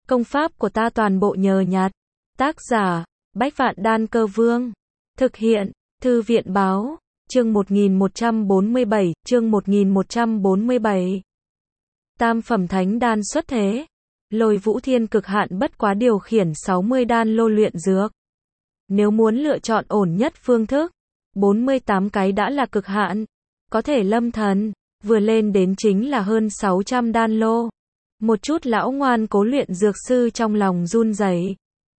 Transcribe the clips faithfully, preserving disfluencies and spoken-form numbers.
Công pháp của ta toàn bộ nhờ nhặt. Tác giả, Bách Vạn Đan Cơ Vương. Thực hiện, Thư viện Báo. Chương một nghìn một trăm bốn mươi bảy, chương một nghìn một trăm bốn mươi bảy. Tam phẩm thánh đan xuất thế. Lôi Vũ Thiên cực hạn bất quá điều khiển sáu mươi đan lô luyện dược. Nếu muốn lựa chọn ổn nhất phương thức, bốn mươi tám cái đã là cực hạn. Có thể Lâm Thần, vừa lên đến chính là hơn sáu trăm đan lô. Một chút lão ngoan cố luyện dược sư trong lòng run rẩy,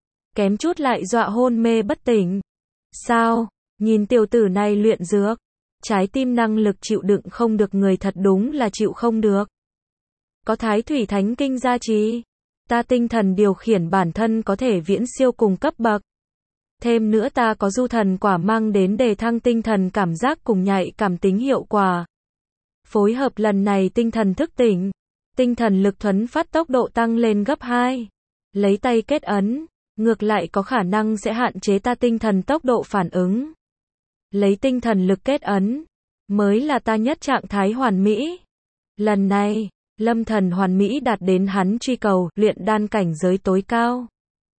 kém chút lại dọa hôn mê bất tỉnh. Sao, nhìn tiểu tử này luyện dược, trái tim năng lực chịu đựng không được người thật đúng là chịu không được. Có Thái Thủy Thánh Kinh gia trì, ta tinh thần điều khiển bản thân có thể viễn siêu cùng cấp bậc. Thêm nữa ta có du thần quả mang đến đề thăng tinh thần cảm giác cùng nhạy cảm tính hiệu quả. Phối hợp lần này tinh thần thức tỉnh, tinh thần lực thuấn phát tốc độ tăng lên gấp hai. Lấy tay kết ấn, ngược lại có khả năng sẽ hạn chế ta tinh thần tốc độ phản ứng. Lấy tinh thần lực kết ấn, mới là ta nhất trạng thái hoàn mỹ. Lần này, Lâm Thần hoàn mỹ đạt đến hắn truy cầu, luyện đan cảnh giới tối cao.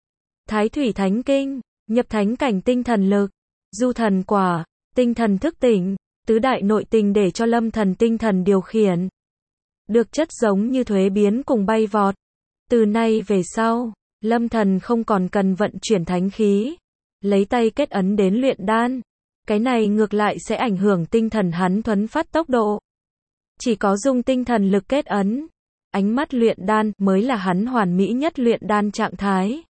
Thái Thủy Thánh Kinh, nhập thánh cảnh tinh thần lực, du thần quả, tinh thần thức tỉnh, tứ đại nội tình để cho Lâm Thần tinh thần điều khiển. Được chất giống như thuế biến cùng bay vọt. Từ nay về sau, Lâm Thần không còn cần vận chuyển thánh khí, lấy tay kết ấn đến luyện đan. Cái này ngược lại sẽ ảnh hưởng tinh thần hắn thuấn phát tốc độ. Chỉ có dùng tinh thần lực kết ấn, ánh mắt luyện đan mới là hắn hoàn mỹ nhất luyện đan trạng thái.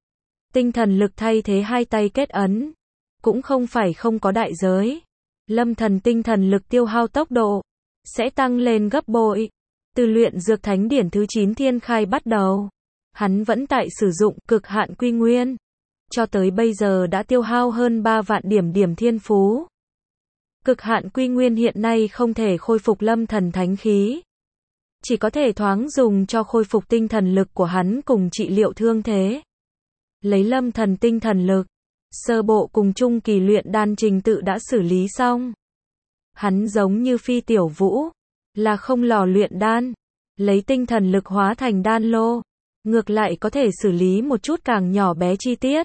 Tinh thần lực thay thế hai tay kết ấn, cũng không phải không có đại giới. Lâm Thần tinh thần lực tiêu hao tốc độ sẽ tăng lên gấp bội. Từ luyện dược thánh điển thứ chín thiên khai bắt đầu, hắn vẫn tại sử dụng cực hạn quy nguyên. Cho tới bây giờ đã tiêu hao hơn ba vạn điểm điểm thiên phú. Cực hạn quy nguyên hiện nay không thể khôi phục Lâm Thần thánh khí. Chỉ có thể thoáng dùng cho khôi phục tinh thần lực của hắn cùng trị liệu thương thế. Lấy Lâm Thần tinh thần lực, sơ bộ cùng trung kỳ luyện đan trình tự đã xử lý xong. Hắn giống như phi tiểu vũ, là không lò luyện đan, lấy tinh thần lực hóa thành đan lô, ngược lại có thể xử lý một chút càng nhỏ bé chi tiết.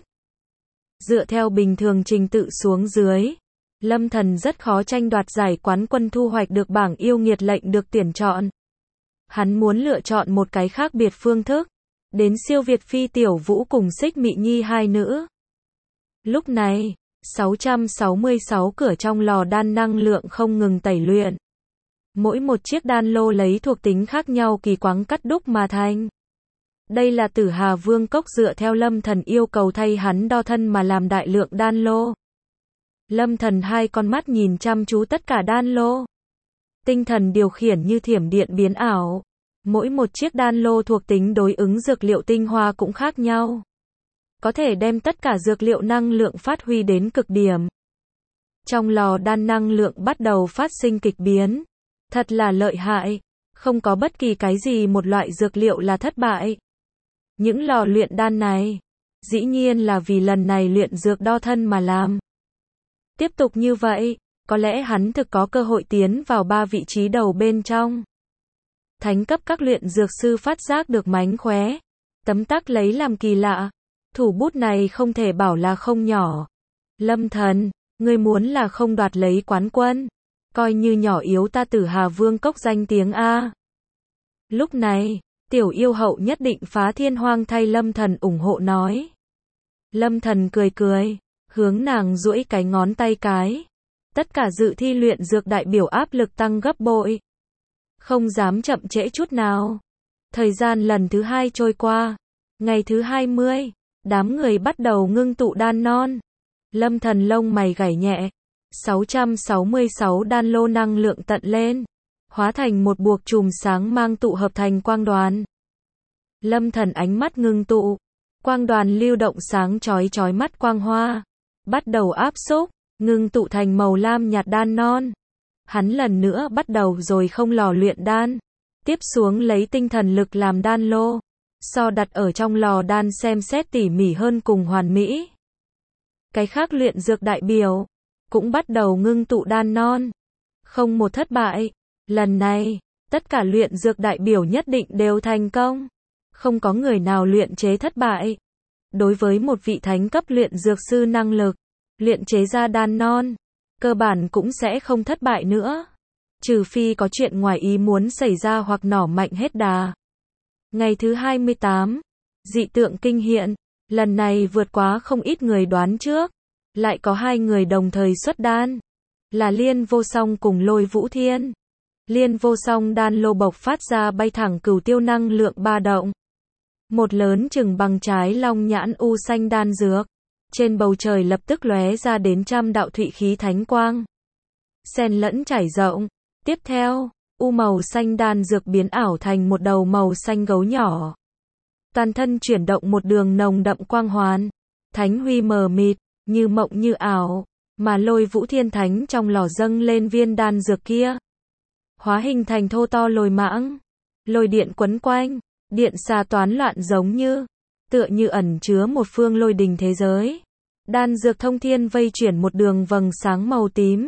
Dựa theo bình thường trình tự xuống dưới, Lâm Thần rất khó tranh đoạt giải quán quân thu hoạch được bảng yêu nghiệt lệnh được tuyển chọn. Hắn muốn lựa chọn một cái khác biệt phương thức, đến siêu việt phi tiểu vũ cùng Xích Mị Nhi hai nữ. Lúc này, sáu trăm sáu mươi sáu cửa trong lò đan năng lượng không ngừng tẩy luyện. Mỗi một chiếc đan lô lấy thuộc tính khác nhau kỳ quáng cắt đúc mà thành. Đây là Tử Hà Vương cốc dựa theo Lâm Thần yêu cầu thay hắn đo thân mà làm đại lượng đan lô. Lâm Thần hai con mắt nhìn chăm chú tất cả đan lô. Tinh thần điều khiển như thiểm điện biến ảo. Mỗi một chiếc đan lô thuộc tính đối ứng dược liệu tinh hoa cũng khác nhau. Có thể đem tất cả dược liệu năng lượng phát huy đến cực điểm. Trong lò đan năng lượng bắt đầu phát sinh kịch biến. Thật là lợi hại. Không có bất kỳ cái gì một loại dược liệu là thất bại. Những lò luyện đan này, dĩ nhiên là vì lần này luyện dược đo thân mà làm. Tiếp tục như vậy, có lẽ hắn thực có cơ hội tiến vào ba vị trí đầu bên trong. Thánh cấp các luyện dược sư phát giác được mánh khóe, tấm tắc lấy làm kỳ lạ. Thủ bút này không thể bảo là không nhỏ. Lâm Thần, ngươi muốn là không đoạt lấy quán quân, coi như nhỏ yếu ta Tử Hà Vương cốc danh tiếng a. Lúc này, tiểu yêu hậu nhất định phá thiên hoang thay Lâm Thần ủng hộ nói. Lâm Thần cười cười, hướng nàng duỗi cái ngón tay cái. Tất cả dự thi luyện dược đại biểu áp lực tăng gấp bội. Không dám chậm trễ chút nào. Thời gian lần thứ hai trôi qua. Ngày thứ hai mươi, đám người bắt đầu ngưng tụ đan non. Lâm Thần lông mày gảy nhẹ. sáu trăm sáu mươi sáu đan lô năng lượng tận lên. Hóa thành một buộc chùm sáng mang tụ hợp thành quang đoàn. Lâm Thần ánh mắt ngưng tụ. Quang đoàn lưu động sáng chói chói mắt quang hoa. Bắt đầu áp xúc, ngưng tụ thành màu lam nhạt đan non. Hắn lần nữa bắt đầu rồi không lò luyện đan. Tiếp xuống lấy tinh thần lực làm đan lô. So đặt ở trong lò đan xem xét tỉ mỉ hơn cùng hoàn mỹ. Cái khác luyện dược đại biểu, cũng bắt đầu ngưng tụ đan non. Không một thất bại. Lần này, tất cả luyện dược đại biểu nhất định đều thành công. Không có người nào luyện chế thất bại. Đối với một vị thánh cấp luyện dược sư năng lực, luyện chế ra đan non, cơ bản cũng sẽ không thất bại nữa. Trừ phi có chuyện ngoài ý muốn xảy ra hoặc nỏ mạnh hết đà. Ngày thứ hai mươi tám, dị tượng kinh hiện, lần này vượt quá không ít người đoán trước. Lại có hai người đồng thời xuất đan, là Liên Vô Song cùng Lôi Vũ Thiên. Liên Vô Song đan lô bộc phát ra bay thẳng cửu tiêu năng lượng ba động. Một lớn chừng bằng trái long nhãn u xanh đan dược, trên bầu trời lập tức lóe ra đến trăm đạo thụy khí thánh quang. Xen lẫn trải rộng, tiếp theo, u màu xanh đan dược biến ảo thành một đầu màu xanh gấu nhỏ. Toàn thân chuyển động một đường nồng đậm quang hoàn, thánh huy mờ mịt, như mộng như ảo, mà Lôi Vũ Thiên Thánh trong lò dâng lên viên đan dược kia. Hóa hình thành thô to lôi mãng, lôi điện quấn quanh, điện xà toán loạn giống như, tựa như ẩn chứa một phương lôi đình thế giới. Đan dược thông thiên vây chuyển một đường vầng sáng màu tím.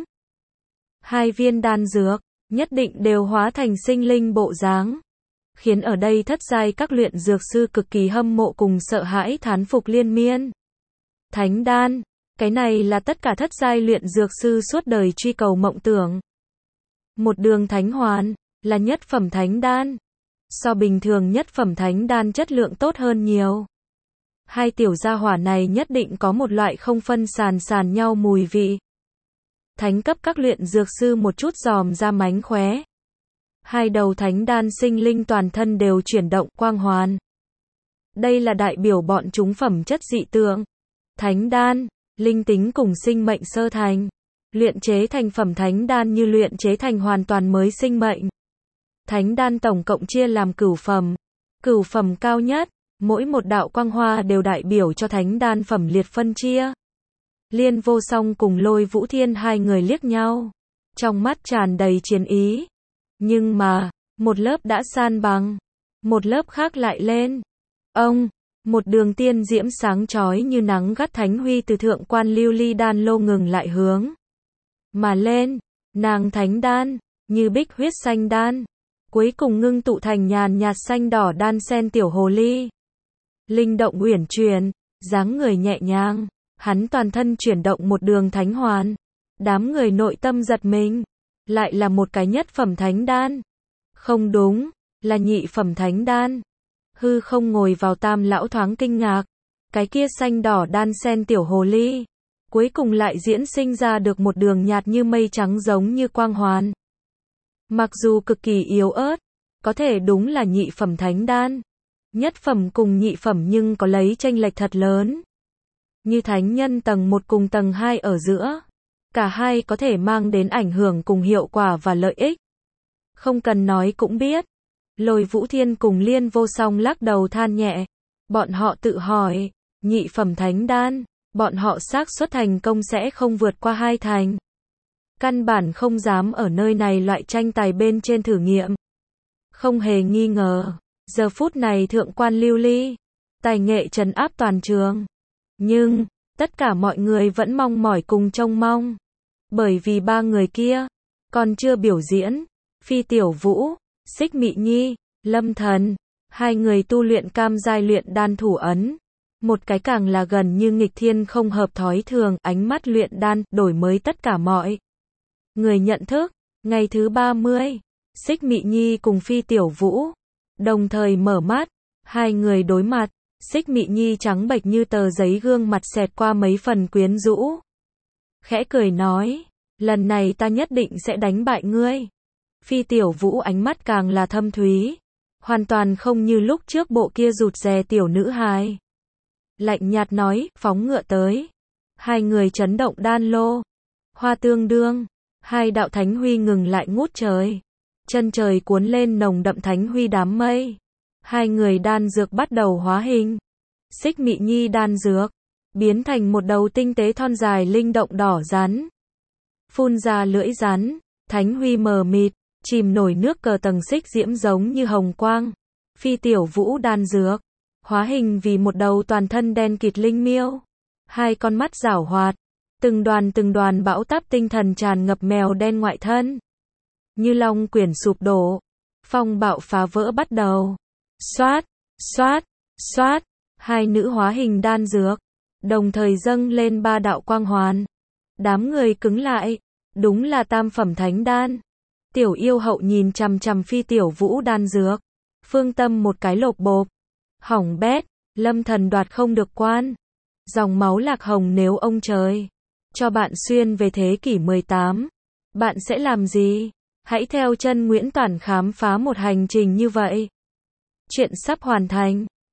Hai viên đan dược, nhất định đều hóa thành sinh linh bộ dáng, khiến ở đây thất giai các luyện dược sư cực kỳ hâm mộ cùng sợ hãi thán phục liên miên. Thánh đan, cái này là tất cả thất giai luyện dược sư suốt đời truy cầu mộng tưởng. Một đường thánh hoàn, là nhất phẩm thánh đan. So bình thường nhất phẩm thánh đan chất lượng tốt hơn nhiều. Hai tiểu gia hỏa này nhất định có một loại không phân sàn sàn nhau mùi vị. Thánh cấp các luyện dược sư một chút dòm ra mánh khóe. Hai đầu thánh đan sinh linh toàn thân đều chuyển động quang hoàn. Đây là đại biểu bọn chúng phẩm chất dị tượng. Thánh đan, linh tính cùng sinh mệnh sơ thành. Luyện chế thành phẩm thánh đan như luyện chế thành hoàn toàn mới sinh mệnh. Thánh đan tổng cộng chia làm cửu phẩm. Cửu phẩm cao nhất, mỗi một đạo quang hoa đều đại biểu cho thánh đan phẩm liệt phân chia. Liên Vô Song cùng Lôi Vũ Thiên hai người liếc nhau, trong mắt tràn đầy chiến ý. Nhưng mà, một lớp đã san bằng, một lớp khác lại lên. Ông, một đường tiên diễm sáng chói như nắng gắt thánh huy từ thượng quan lưu ly đan lô ngừng lại hướng mà lên, nàng thánh đan, như bích huyết xanh đan, cuối cùng ngưng tụ thành nhàn nhạt xanh đỏ đan sen tiểu hồ ly. Linh động uyển chuyển, dáng người nhẹ nhàng, hắn toàn thân chuyển động một đường thánh hoàn. Đám người nội tâm giật mình, lại là một cái nhất phẩm thánh đan. Không đúng, là nhị phẩm thánh đan. Hư không ngồi vào tam lão thoáng kinh ngạc, cái kia xanh đỏ đan sen tiểu hồ ly, cuối cùng lại diễn sinh ra được một đường nhạt như mây trắng giống như quang hoàn. Mặc dù cực kỳ yếu ớt, có thể đúng là nhị phẩm thánh đan. Nhất phẩm cùng nhị phẩm nhưng có lấy chênh lệch thật lớn. Như thánh nhân tầng một cùng tầng hai ở giữa. Cả hai có thể mang đến ảnh hưởng cùng hiệu quả và lợi ích. Không cần nói cũng biết. Lôi Vũ Thiên cùng Liên Vô Song lắc đầu than nhẹ. Bọn họ tự hỏi, nhị phẩm thánh đan, bọn họ xác suất thành công sẽ không vượt qua hai thành. Căn bản không dám ở nơi này loại tranh tài bên trên thử nghiệm. Không hề nghi ngờ, giờ phút này thượng quan lưu ly, tài nghệ trấn áp toàn trường. Nhưng, tất cả mọi người vẫn mong mỏi cùng trông mong. Bởi vì ba người kia, còn chưa biểu diễn, Phi Tiểu Vũ, Xích Mị Nhi, Lâm Thần, hai người tu luyện cam giai luyện đan thủ ấn. Một cái càng là gần như nghịch thiên không hợp thói thường, ánh mắt luyện đan, đổi mới tất cả mọi người nhận thức. Ngày thứ ba mươi, Xích Mị Nhi cùng Phi Tiểu Vũ đồng thời mở mắt, hai người đối mặt. Xích Mị Nhi trắng bệch như tờ giấy, gương mặt xẹt qua mấy phần quyến rũ. Khẽ cười nói, lần này ta nhất định sẽ đánh bại ngươi. Phi Tiểu Vũ ánh mắt càng là thâm thúy, hoàn toàn không như lúc trước bộ kia rụt rè tiểu nữ hài. Lạnh nhạt nói, phóng ngựa tới. Hai người chấn động đan lô. Hoa tương đương, hai đạo thánh huy ngừng lại ngút trời. Chân trời cuốn lên nồng đậm thánh huy đám mây. Hai người đan dược bắt đầu hóa hình. Xích Mị Nhi đan dược biến thành một đầu tinh tế thon dài linh động đỏ rắn. Phun ra lưỡi rắn, thánh huy mờ mịt, chìm nổi nước cờ tầng xích diễm giống như hồng quang. Phi Tiểu Vũ đan dược hóa hình vì một đầu toàn thân đen kịt linh miêu. Hai con mắt giảo hoạt, từng đoàn từng đoàn bão táp tinh thần tràn ngập mèo đen ngoại thân. Như long quyển sụp đổ, phong bạo phá vỡ bắt đầu. Xoát, Xoát, xoát, hai nữ hóa hình đan dược, đồng thời dâng lên ba đạo quang hoàn. Đám người cứng lại, đúng là tam phẩm thánh đan. Tiểu yêu hậu nhìn chằm chằm phi tiểu vũ đan dược. Phương tâm một cái lột bộp. Hỏng bét, lâm thần đoạt không được quan. Dòng máu lạc hồng nếu ông trời cho bạn xuyên về thế kỷ mười tám, bạn sẽ làm gì? Hãy theo chân Nguyễn Toản khám phá một hành trình như vậy. Chuyện sắp hoàn thành.